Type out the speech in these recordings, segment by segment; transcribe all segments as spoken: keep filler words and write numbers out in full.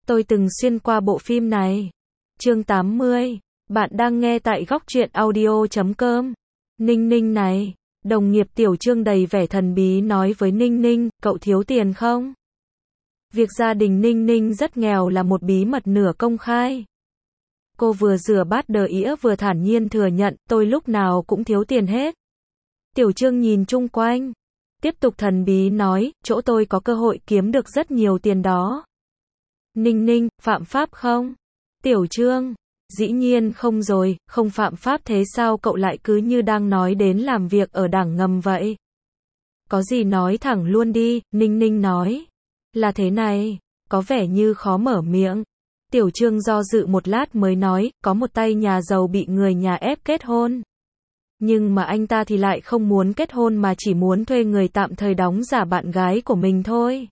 Tôi từng xuyên qua bộ phim này. Chương tám mươi. Bạn đang nghe tại góc truyện audio chấm com. Ninh Ninh này. Đồng nghiệp Tiểu Trương đầy vẻ thần bí nói với Ninh Ninh, cậu thiếu tiền không? Việc gia đình Ninh Ninh rất nghèo là một bí mật nửa công khai. Cô vừa rửa bát đờ ĩa vừa thản nhiên thừa nhận, tôi lúc nào cũng thiếu tiền hết. Tiểu Trương nhìn chung quanh. Tiếp tục thần bí nói, chỗ tôi có cơ hội kiếm được rất nhiều tiền đó. Ninh Ninh, phạm pháp không? Tiểu Trương, dĩ nhiên không rồi, không phạm pháp thế sao cậu lại cứ như đang nói đến làm việc ở đảng ngầm vậy? Có gì nói thẳng luôn đi, Ninh Ninh nói. Là thế này, có vẻ như khó mở miệng. Tiểu Trương do dự một lát mới nói, có một tay nhà giàu bị người nhà ép kết hôn. Nhưng mà anh ta thì lại không muốn kết hôn mà chỉ muốn thuê người tạm thời đóng giả bạn gái của mình thôi.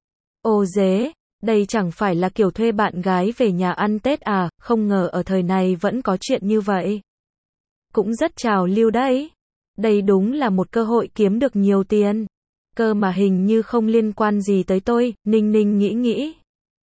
Ô dế, đây chẳng phải là kiểu thuê bạn gái về nhà ăn Tết à, không ngờ ở thời này vẫn có chuyện như vậy. Cũng rất trào lưu đấy. Đây đúng là một cơ hội kiếm được nhiều tiền. Cơ mà hình như không liên quan gì tới tôi, Ninh Ninh nghĩ nghĩ.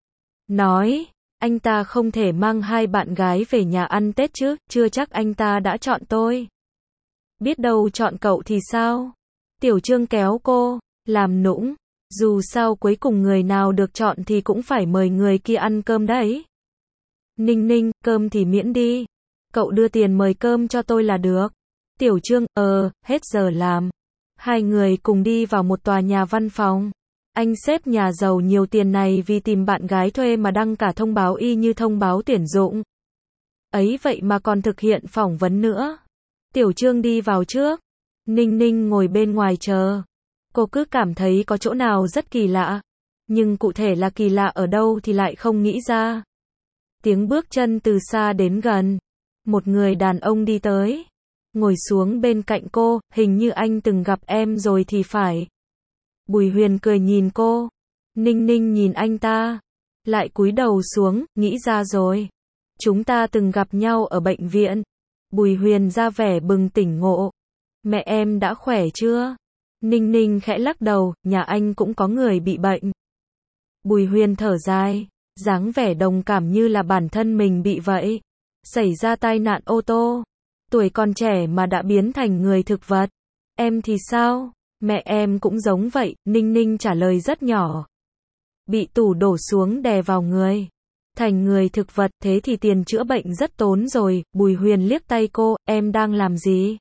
Nói, anh ta không thể mang hai bạn gái về nhà ăn Tết chứ, chưa chắc anh ta đã chọn tôi. Biết đâu chọn cậu thì sao? Tiểu Trương kéo cô, làm nũng. Dù sao cuối cùng người nào được chọn thì cũng phải mời người kia ăn cơm đấy. Ninh Ninh, cơm thì miễn đi. Cậu đưa tiền mời cơm cho tôi là được. Tiểu Trương, ờ, hết giờ làm. Hai người cùng đi vào một tòa nhà văn phòng. Anh sếp nhà giàu nhiều tiền này vì tìm bạn gái thuê mà đăng cả thông báo y như thông báo tuyển dụng. Ấy vậy mà còn thực hiện phỏng vấn nữa. Tiểu Trương đi vào trước. Ninh Ninh ngồi bên ngoài chờ. Cô cứ cảm thấy có chỗ nào rất kỳ lạ. Nhưng cụ thể là kỳ lạ ở đâu thì lại không nghĩ ra. Tiếng bước chân từ xa đến gần. Một người đàn ông đi tới. Ngồi xuống bên cạnh cô, hình như anh từng gặp em rồi thì phải. Bùi Huyền cười nhìn cô. Ninh Ninh nhìn anh ta. Lại cúi đầu xuống, nghĩ ra rồi. Chúng ta từng gặp nhau ở bệnh viện. Bùi Huyền ra vẻ bừng tỉnh ngộ. Mẹ em đã khỏe chưa? Ninh Ninh khẽ lắc đầu, nhà anh cũng có người bị bệnh. Bùi Huyền thở dài, dáng vẻ đồng cảm như là bản thân mình bị vậy. Xảy ra tai nạn ô tô. Tuổi còn trẻ mà đã biến thành người thực vật. Em thì sao? Mẹ em cũng giống vậy, Ninh Ninh trả lời rất nhỏ. Bị tủ đổ xuống đè vào người. Thành người thực vật, thế thì tiền chữa bệnh rất tốn rồi. Bùi Huyền liếc tay cô, em đang làm gì?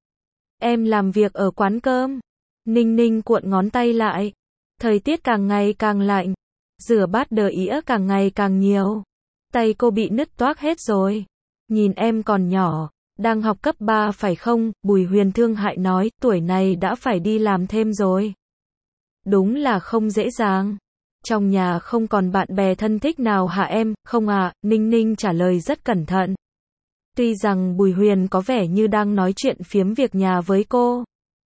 Em làm việc ở quán cơm. Ninh Ninh cuộn ngón tay lại. Thời tiết càng ngày càng lạnh. Rửa bát đờ ĩa càng ngày càng nhiều. Tay cô bị nứt toác hết rồi. Nhìn em còn nhỏ. Đang học cấp ba phải không? Bùi Huyền thương hại nói, tuổi này đã phải đi làm thêm rồi. Đúng là không dễ dàng. Trong nhà không còn bạn bè thân thích nào hả em? Không à, Ninh Ninh trả lời rất cẩn thận. Tuy rằng Bùi Huyền có vẻ như đang nói chuyện phiếm việc nhà với cô.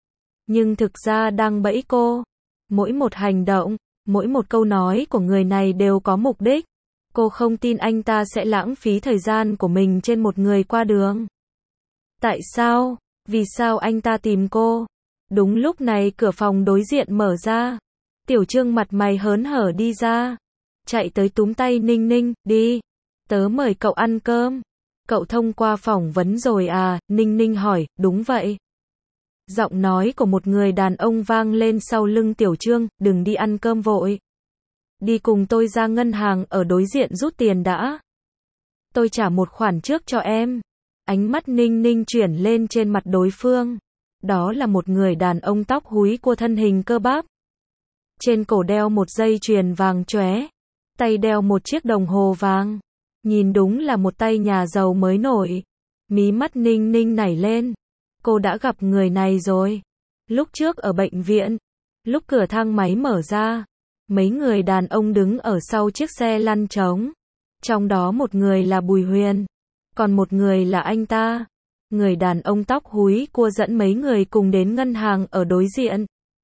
Nhưng thực ra đang bẫy cô. Mỗi một hành động, mỗi một câu nói của người này đều có mục đích. Cô không tin anh ta sẽ lãng phí thời gian của mình trên một người qua đường. Tại sao? Vì sao anh ta tìm cô? Đúng lúc này cửa phòng đối diện mở ra. Tiểu Trương mặt mày hớn hở đi ra. Chạy tới túm tay Ninh Ninh, đi. Tớ mời cậu ăn cơm. Cậu thông qua phỏng vấn rồi à? Ninh Ninh hỏi, đúng vậy. Giọng nói của một người đàn ông vang lên sau lưng Tiểu Trương, đừng đi ăn cơm vội. Đi cùng tôi ra ngân hàng ở đối diện rút tiền đã. Tôi trả một khoản trước cho em. Ánh mắt Ninh Ninh chuyển lên trên mặt đối phương. Đó là một người đàn ông tóc húi cua thân hình cơ bắp. Trên cổ đeo một dây chuyền vàng chóe. Tay đeo một chiếc đồng hồ vàng. Nhìn đúng là một tay nhà giàu mới nổi. Mí mắt Ninh Ninh nảy lên. Cô đã gặp người này rồi. Lúc trước ở bệnh viện. Lúc cửa thang máy mở ra. Mấy người đàn ông đứng ở sau chiếc xe lăn trống. Trong đó một người là Bùi Huyền. Còn một người là anh ta. Người đàn ông tóc húi cua dẫn mấy người cùng đến ngân hàng ở đối diện.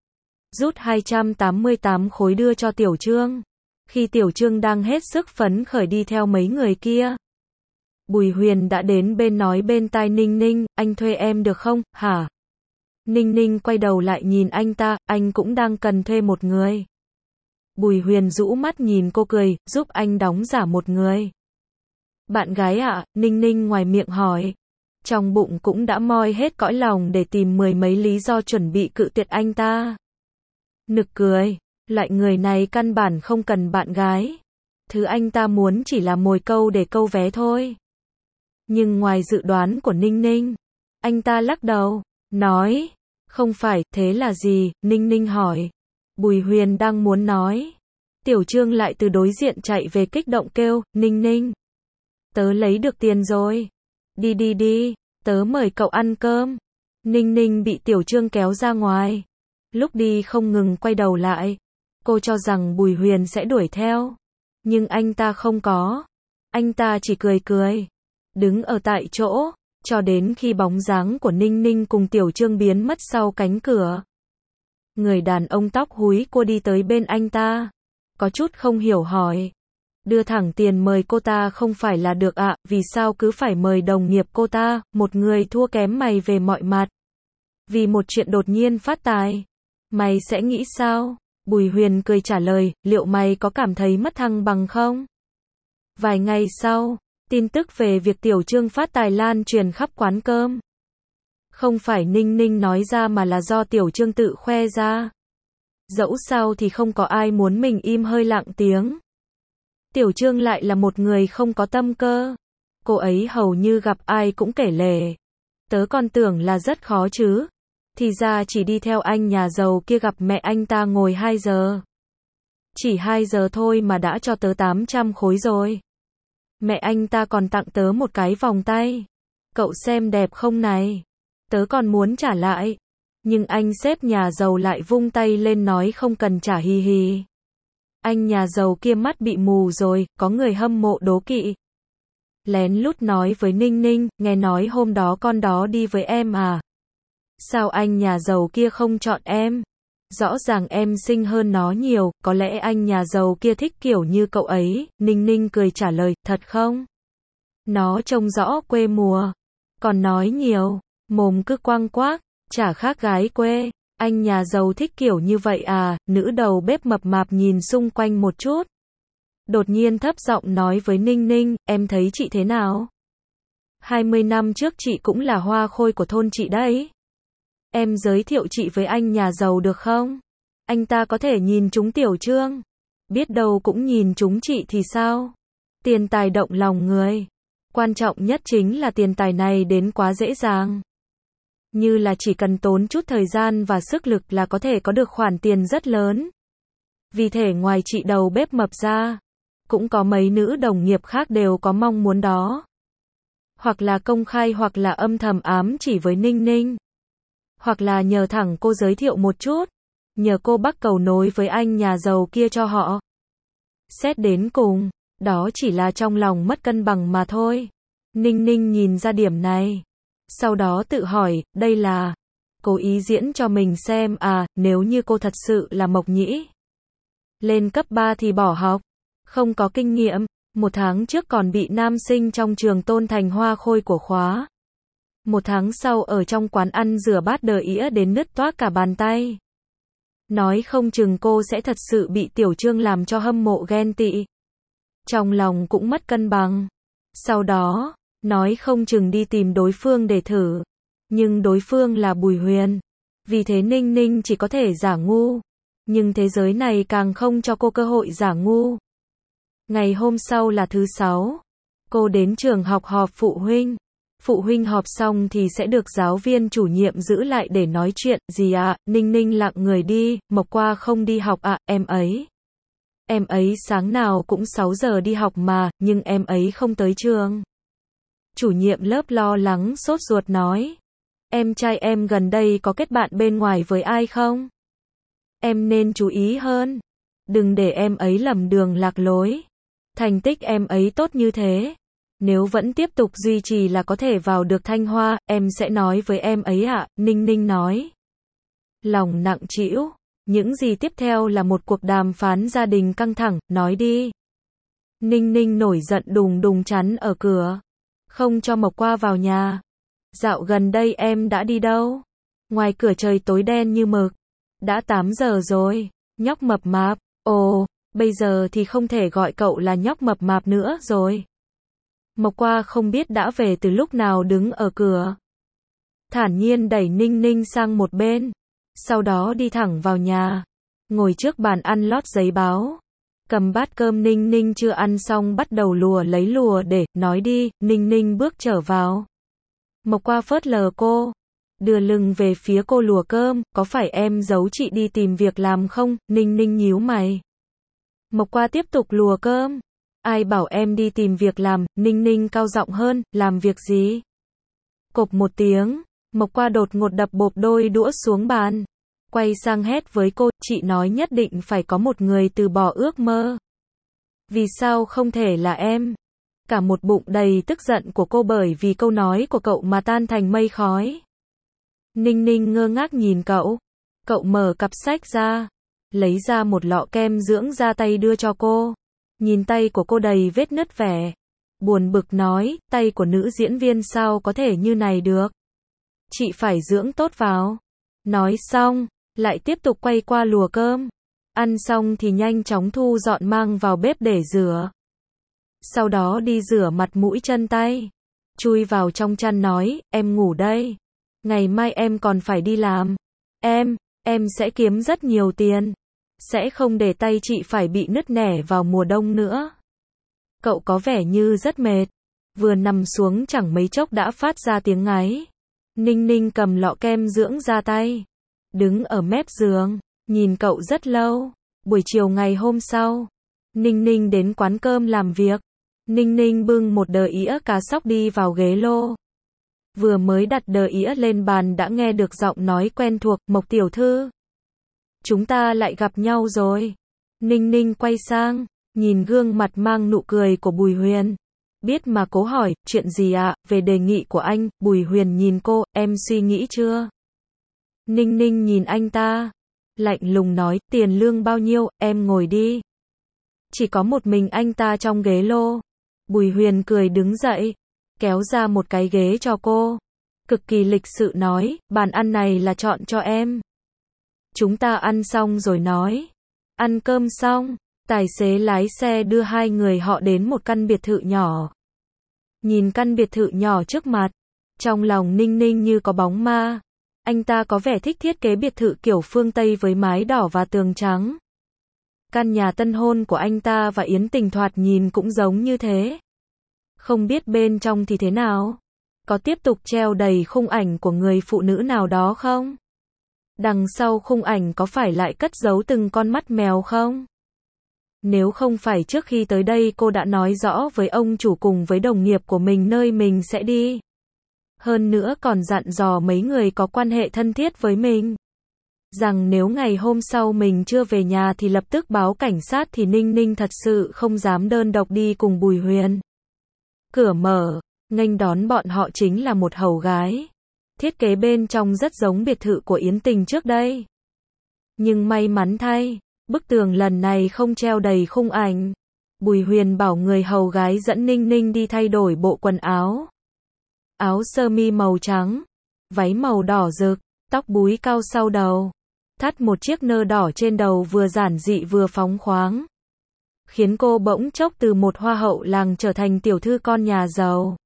Rút hai trăm tám mươi tám khối đưa cho Tiểu Trương. Khi Tiểu Trương đang hết sức phấn khởi đi theo mấy người kia. Bùi Huyền đã đến bên nói bên tai Ninh Ninh, anh thuê em được không, hả? Ninh Ninh quay đầu lại nhìn anh ta, anh cũng đang cần thuê một người. Bùi Huyền rũ mắt nhìn cô cười, giúp anh đóng giả một người. Bạn gái ạ, Ninh Ninh ngoài miệng hỏi. Trong bụng cũng đã moi hết cõi lòng để tìm mười mấy lý do chuẩn bị cự tuyệt anh ta. Nực cười, loại người này căn bản không cần bạn gái. Thứ anh ta muốn chỉ là mồi câu để câu vé thôi. Nhưng ngoài dự đoán của Ninh Ninh, anh ta lắc đầu, nói, không phải, thế là gì, Ninh Ninh hỏi. Bùi Huyền đang muốn nói. Tiểu Trương lại từ đối diện chạy về kích động kêu, Ninh Ninh. Tớ lấy được tiền rồi. Đi đi đi, tớ mời cậu ăn cơm. Ninh Ninh bị Tiểu Trương kéo ra ngoài. Lúc đi không ngừng quay đầu lại. Cô cho rằng Bùi Huyền sẽ đuổi theo. Nhưng anh ta không có. Anh ta chỉ cười cười. Đứng ở tại chỗ, cho đến khi bóng dáng của Ninh Ninh cùng Tiểu Trương biến mất sau cánh cửa. Người đàn ông tóc húi cua đi tới bên anh ta. Có chút không hiểu hỏi. Đưa thẳng tiền mời cô ta không phải là được ạ, à, vì sao cứ phải mời đồng nghiệp cô ta, một người thua kém mày về mọi mặt. Vì một chuyện đột nhiên phát tài. Mày sẽ nghĩ sao? Bùi Huyền cười trả lời, liệu mày có cảm thấy mất thăng bằng không? Vài ngày sau, tin tức về việc Tiểu Trương phát tài lan truyền khắp quán cơm. Không phải Ninh Ninh nói ra mà là do Tiểu Trương tự khoe ra. Dẫu sao thì không có ai muốn mình im hơi lặng tiếng. Tiểu Trương lại là một người không có tâm cơ. Cô ấy hầu như gặp ai cũng kể lể. Tớ còn tưởng là rất khó chứ. Thì ra chỉ đi theo anh nhà giàu kia gặp mẹ anh ta ngồi hai giờ. Chỉ hai giờ thôi mà đã cho tớ tám trăm khối rồi. Mẹ anh ta còn tặng tớ một cái vòng tay. Cậu xem đẹp không này? Tớ còn muốn trả lại. Nhưng anh sếp nhà giàu lại vung tay lên nói không cần trả hì hì. Anh nhà giàu kia mắt bị mù rồi, có người hâm mộ đố kỵ. Lén lút nói với Ninh Ninh, nghe nói hôm đó con đó đi với em à? Sao anh nhà giàu kia không chọn em? Rõ ràng em xinh hơn nó nhiều, có lẽ anh nhà giàu kia thích kiểu như cậu ấy. Ninh Ninh cười trả lời, thật không? Nó trông rõ quê mùa. Còn nói nhiều, mồm cứ quăng quác, chả khác gái quê. Anh nhà giàu thích kiểu như vậy à? Nữ đầu bếp mập mạp nhìn xung quanh một chút. Đột nhiên thấp giọng nói với Ninh Ninh, em thấy chị thế nào? hai mươi năm trước chị cũng là hoa khôi của thôn chị đấy. Em giới thiệu chị với anh nhà giàu được không? Anh ta có thể nhìn trúng Tiểu Trương. Biết đâu cũng nhìn trúng chị thì sao? Tiền tài động lòng người. Quan trọng nhất chính là tiền tài này đến quá dễ dàng. Như là chỉ cần tốn chút thời gian và sức lực là có thể có được khoản tiền rất lớn. Vì thế ngoài chị đầu bếp mập ra, cũng có mấy nữ đồng nghiệp khác đều có mong muốn đó. Hoặc là công khai hoặc là âm thầm ám chỉ với Ninh Ninh. Hoặc là nhờ thẳng cô giới thiệu một chút. Nhờ cô bắt cầu nối với anh nhà giàu kia cho họ. Xét đến cùng, đó chỉ là trong lòng mất cân bằng mà thôi. Ninh Ninh nhìn ra điểm này. Sau đó tự hỏi, đây là cố ý diễn cho mình xem à, nếu như cô thật sự là Mộc Nhĩ. Lên cấp ba thì bỏ học, không có kinh nghiệm, một tháng trước còn bị nam sinh trong trường tôn thành hoa khôi của khóa. Một tháng sau ở trong quán ăn rửa bát đờ ĩa đến nứt toác cả bàn tay. Nói không chừng cô sẽ thật sự bị Tiểu Trương làm cho hâm mộ ghen tị. Trong lòng cũng mất cân bằng. Sau đó, nói không chừng đi tìm đối phương để thử. Nhưng đối phương là Bùi Huyền. Vì thế Ninh Ninh chỉ có thể giả ngu. Nhưng thế giới này càng không cho cô cơ hội giả ngu. Ngày hôm sau là thứ sáu. Cô đến trường học họp phụ huynh. Phụ huynh họp xong thì sẽ được giáo viên chủ nhiệm giữ lại để nói chuyện. Gì ạ? À? Ninh Ninh lặng người đi. Mộc Qua không đi học ạ, à? Em ấy. Em ấy sáng nào cũng sáu giờ đi học mà, nhưng em ấy không tới trường. Chủ nhiệm lớp lo lắng sốt ruột nói. Em trai em gần đây có kết bạn bên ngoài với ai không? Em nên chú ý hơn. Đừng để em ấy lầm đường lạc lối. Thành tích em ấy tốt như thế. Nếu vẫn tiếp tục duy trì là có thể vào được Thanh Hoa, em sẽ nói với em ấy ạ, à? Ninh Ninh nói. Lòng nặng trĩu. Những gì tiếp theo là một cuộc đàm phán gia đình căng thẳng, nói đi. Ninh Ninh nổi giận đùng đùng chắn ở cửa. Không cho Mộc Qua vào nhà. Dạo gần đây em đã đi đâu? Ngoài cửa trời tối đen như mực. Đã tám giờ rồi. Nhóc mập mạp. Ồ, bây giờ thì không thể gọi cậu là nhóc mập mạp nữa rồi. Mộc Qua không biết đã về từ lúc nào đứng ở cửa. Thản nhiên đẩy Ninh Ninh sang một bên. Sau đó đi thẳng vào nhà. Ngồi trước bàn ăn lót giấy báo. Cầm bát cơm Ninh Ninh chưa ăn xong bắt đầu lùa lấy lùa để, nói đi, Ninh Ninh bước trở vào. Mộc Qua phớt lờ cô. Đưa lưng về phía cô lùa cơm, có phải em giấu chị đi tìm việc làm không? Ninh Ninh nhíu mày. Mộc Qua tiếp tục lùa cơm. Ai bảo em đi tìm việc làm? Ninh Ninh cao giọng hơn, làm việc gì? Cộp một tiếng, Mộc Qua đột ngột đập bộp đôi đũa xuống bàn. Quay sang hét với cô, chị nói nhất định phải có một người từ bỏ ước mơ. Vì sao không thể là em? Cả một bụng đầy tức giận của cô bởi vì câu nói của cậu mà tan thành mây khói. Ninh Ninh ngơ ngác nhìn cậu. Cậu mở cặp sách ra, lấy ra một lọ kem dưỡng da tay đưa cho cô. Nhìn tay của cô đầy vết nứt vẻ. Buồn bực nói, tay của nữ diễn viên sao có thể như này được? Chị phải dưỡng tốt vào. Nói xong, lại tiếp tục quay qua lùa cơm. Ăn xong thì nhanh chóng thu dọn mang vào bếp để rửa. Sau đó đi rửa mặt mũi chân tay. Chui vào trong chăn nói, em ngủ đây. Ngày mai em còn phải đi làm. Em, em sẽ kiếm rất nhiều tiền. Sẽ không để tay chị phải bị nứt nẻ vào mùa đông nữa. Cậu có vẻ như rất mệt. Vừa nằm xuống chẳng mấy chốc đã phát ra tiếng ngáy. Ninh Ninh cầm lọ kem dưỡng da tay. Đứng ở mép giường, nhìn cậu rất lâu. Buổi chiều ngày hôm sau, Ninh Ninh đến quán cơm làm việc. Ninh Ninh bưng một đờ ĩa cá sóc đi vào ghế lô. Vừa mới đặt đờ ĩa lên bàn đã nghe được giọng nói quen thuộc, Mộc tiểu thư. Chúng ta lại gặp nhau rồi. Ninh Ninh quay sang, nhìn gương mặt mang nụ cười của Bùi Huyền. Biết mà cố hỏi, chuyện gì ạ? Về đề nghị của anh. Bùi Huyền nhìn cô, em suy nghĩ chưa? Ninh Ninh nhìn anh ta, lạnh lùng nói, tiền lương bao nhiêu, em ngồi đi. Chỉ có một mình anh ta trong ghế lô. Bùi Huyền cười đứng dậy, kéo ra một cái ghế cho cô. Cực kỳ lịch sự nói, bàn ăn này là chọn cho em. Chúng ta ăn xong rồi nói. Ăn cơm xong, tài xế lái xe đưa hai người họ đến một căn biệt thự nhỏ. Nhìn căn biệt thự nhỏ trước mặt, trong lòng Ninh Ninh như có bóng ma. Anh ta có vẻ thích thiết kế biệt thự kiểu phương Tây với mái đỏ và tường trắng. Căn nhà tân hôn của anh ta và Yến Tình thoạt nhìn cũng giống như thế. Không biết bên trong thì thế nào? Có tiếp tục treo đầy khung ảnh của người phụ nữ nào đó không? Đằng sau khung ảnh có phải lại cất giấu từng con mắt mèo không? Nếu không phải trước khi tới đây cô đã nói rõ với ông chủ cùng với đồng nghiệp của mình nơi mình sẽ đi. Hơn nữa còn dặn dò mấy người có quan hệ thân thiết với mình. Rằng nếu ngày hôm sau mình chưa về nhà thì lập tức báo cảnh sát thì Ninh Ninh thật sự không dám đơn độc đi cùng Bùi Huyền. Cửa mở, nghênh đón bọn họ chính là một hầu gái. Thiết kế bên trong rất giống biệt thự của Yến Tình trước đây. Nhưng may mắn thay, bức tường lần này không treo đầy khung ảnh. Bùi Huyền bảo người hầu gái dẫn Ninh Ninh đi thay đổi bộ quần áo. Áo sơ mi màu trắng, váy màu đỏ rực, tóc búi cao sau đầu, thắt một chiếc nơ đỏ trên đầu vừa giản dị vừa phóng khoáng. Khiến cô bỗng chốc từ một hoa hậu làng trở thành tiểu thư con nhà giàu.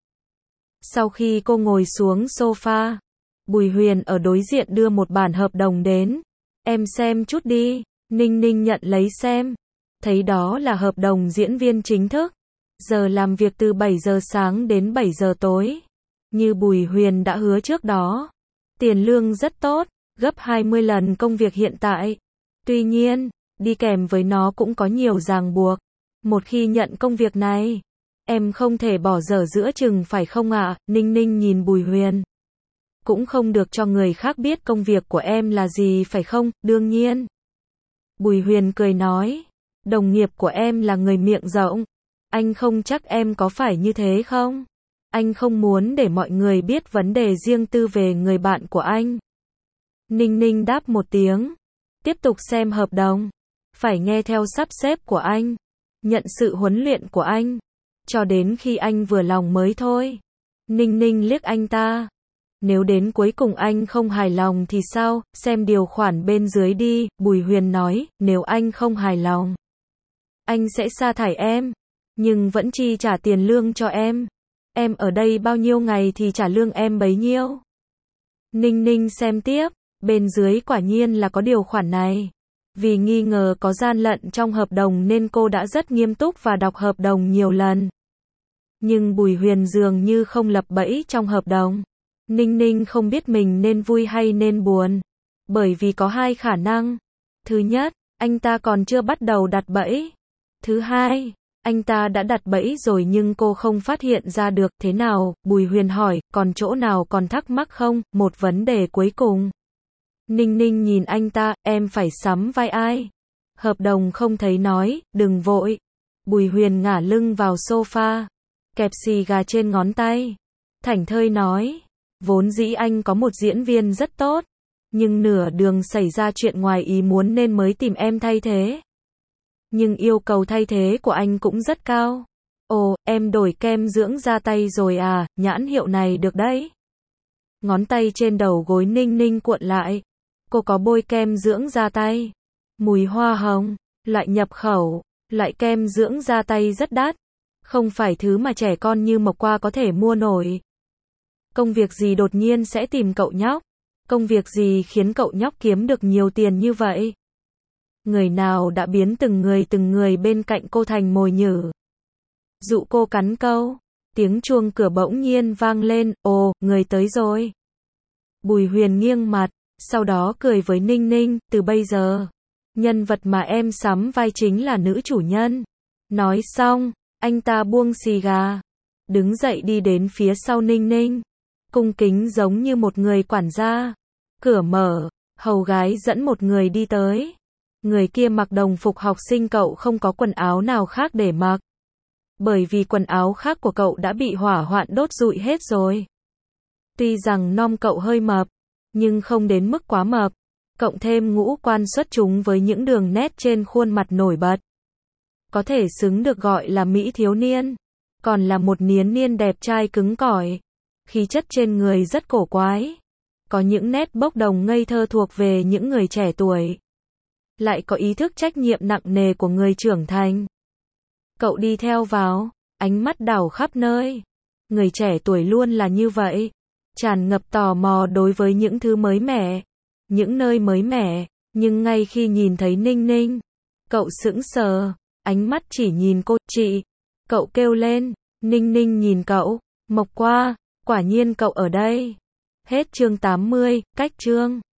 Sau khi cô ngồi xuống sofa, Bùi Huyền ở đối diện đưa một bản hợp đồng đến. Em xem chút đi. Ninh Ninh nhận lấy xem. Thấy đó là hợp đồng diễn viên chính thức. Giờ làm việc từ bảy giờ sáng đến bảy giờ tối. Như Bùi Huyền đã hứa trước đó. Tiền lương rất tốt, gấp hai mươi lần công việc hiện tại. Tuy nhiên, đi kèm với nó cũng có nhiều ràng buộc. Một khi nhận công việc này, em không thể bỏ dở giữa chừng phải không ạ? Ninh Ninh nhìn Bùi Huyền. Cũng không được cho người khác biết công việc của em là gì phải không? Đương nhiên. Bùi Huyền cười nói. Đồng nghiệp của em là người miệng rộng. Anh không chắc em có phải như thế không? Anh không muốn để mọi người biết vấn đề riêng tư về người bạn của anh. Ninh Ninh đáp một tiếng. Tiếp tục xem hợp đồng. Phải nghe theo sắp xếp của anh. Nhận sự huấn luyện của anh. Cho đến khi anh vừa lòng mới thôi. Ninh Ninh liếc anh ta. Nếu đến cuối cùng anh không hài lòng thì sao, xem điều khoản bên dưới đi, Bùi Huyền nói, nếu anh không hài lòng, anh sẽ sa thải em, nhưng vẫn chi trả tiền lương cho em. Em ở đây bao nhiêu ngày thì trả lương em bấy nhiêu. Ninh Ninh xem tiếp, bên dưới quả nhiên là có điều khoản này. Vì nghi ngờ có gian lận trong hợp đồng nên cô đã rất nghiêm túc và đọc hợp đồng nhiều lần. Nhưng Bùi Huyền dường như không lập bẫy trong hợp đồng. Ninh Ninh không biết mình nên vui hay nên buồn. Bởi vì có hai khả năng. Thứ nhất, anh ta còn chưa bắt đầu đặt bẫy. Thứ hai, anh ta đã đặt bẫy rồi nhưng cô không phát hiện ra được. Thế nào? Bùi Huyền hỏi, còn chỗ nào còn thắc mắc không? Một vấn đề cuối cùng. Ninh Ninh nhìn anh ta, em phải sắm vai ai? Hợp đồng không thấy nói, đừng vội. Bùi Huyền ngả lưng vào sofa, kẹp xì gà trên ngón tay. Thảnh thơi nói, vốn dĩ anh có một diễn viên rất tốt, nhưng nửa đường xảy ra chuyện ngoài ý muốn nên mới tìm em thay thế. Nhưng yêu cầu thay thế của anh cũng rất cao. Ồ, em đổi kem dưỡng da tay rồi à, nhãn hiệu này được đấy. Ngón tay trên đầu gối Ninh Ninh cuộn lại. Cô có bôi kem dưỡng da tay. Mùi hoa hồng, loại nhập khẩu, loại kem dưỡng da tay rất đắt. Không phải thứ mà trẻ con như Mộc Qua có thể mua nổi. Công việc gì đột nhiên sẽ tìm cậu nhóc? Công việc gì khiến cậu nhóc kiếm được nhiều tiền như vậy? Người nào đã biến từng người từng người bên cạnh cô thành mồi nhử? Dụ cô cắn câu. Tiếng chuông cửa bỗng nhiên vang lên, ồ, người tới rồi. Bùi Huyền nghiêng mặt, sau đó cười với Ninh Ninh, từ bây giờ, nhân vật mà em sắm vai chính là nữ chủ nhân. Nói xong, anh ta buông xì gà, đứng dậy đi đến phía sau Ninh Ninh, cung kính giống như một người quản gia. Cửa mở, hầu gái dẫn một người đi tới. Người kia mặc đồng phục học sinh, cậu không có quần áo nào khác để mặc. Bởi vì quần áo khác của cậu đã bị hỏa hoạn đốt rụi hết rồi. Tuy rằng nom cậu hơi mập, nhưng không đến mức quá mập. Cộng thêm ngũ quan xuất chúng với những đường nét trên khuôn mặt nổi bật. Có thể xứng được gọi là mỹ thiếu niên. Còn là một niên niên đẹp trai cứng cỏi. Khí chất trên người rất cổ quái. Có những nét bốc đồng ngây thơ thuộc về những người trẻ tuổi. Lại có ý thức trách nhiệm nặng nề của người trưởng thành. Cậu đi theo vào, ánh mắt đảo khắp nơi. Người trẻ tuổi luôn là như vậy. Tràn ngập tò mò đối với những thứ mới mẻ, những nơi mới mẻ. Nhưng ngay khi nhìn thấy Ninh Ninh, cậu sững sờ, ánh mắt chỉ nhìn cô. Chị, cậu kêu lên. Ninh Ninh nhìn cậu, Mộc Qua, quả nhiên cậu ở đây. Hết chương tám mươi, cách chương.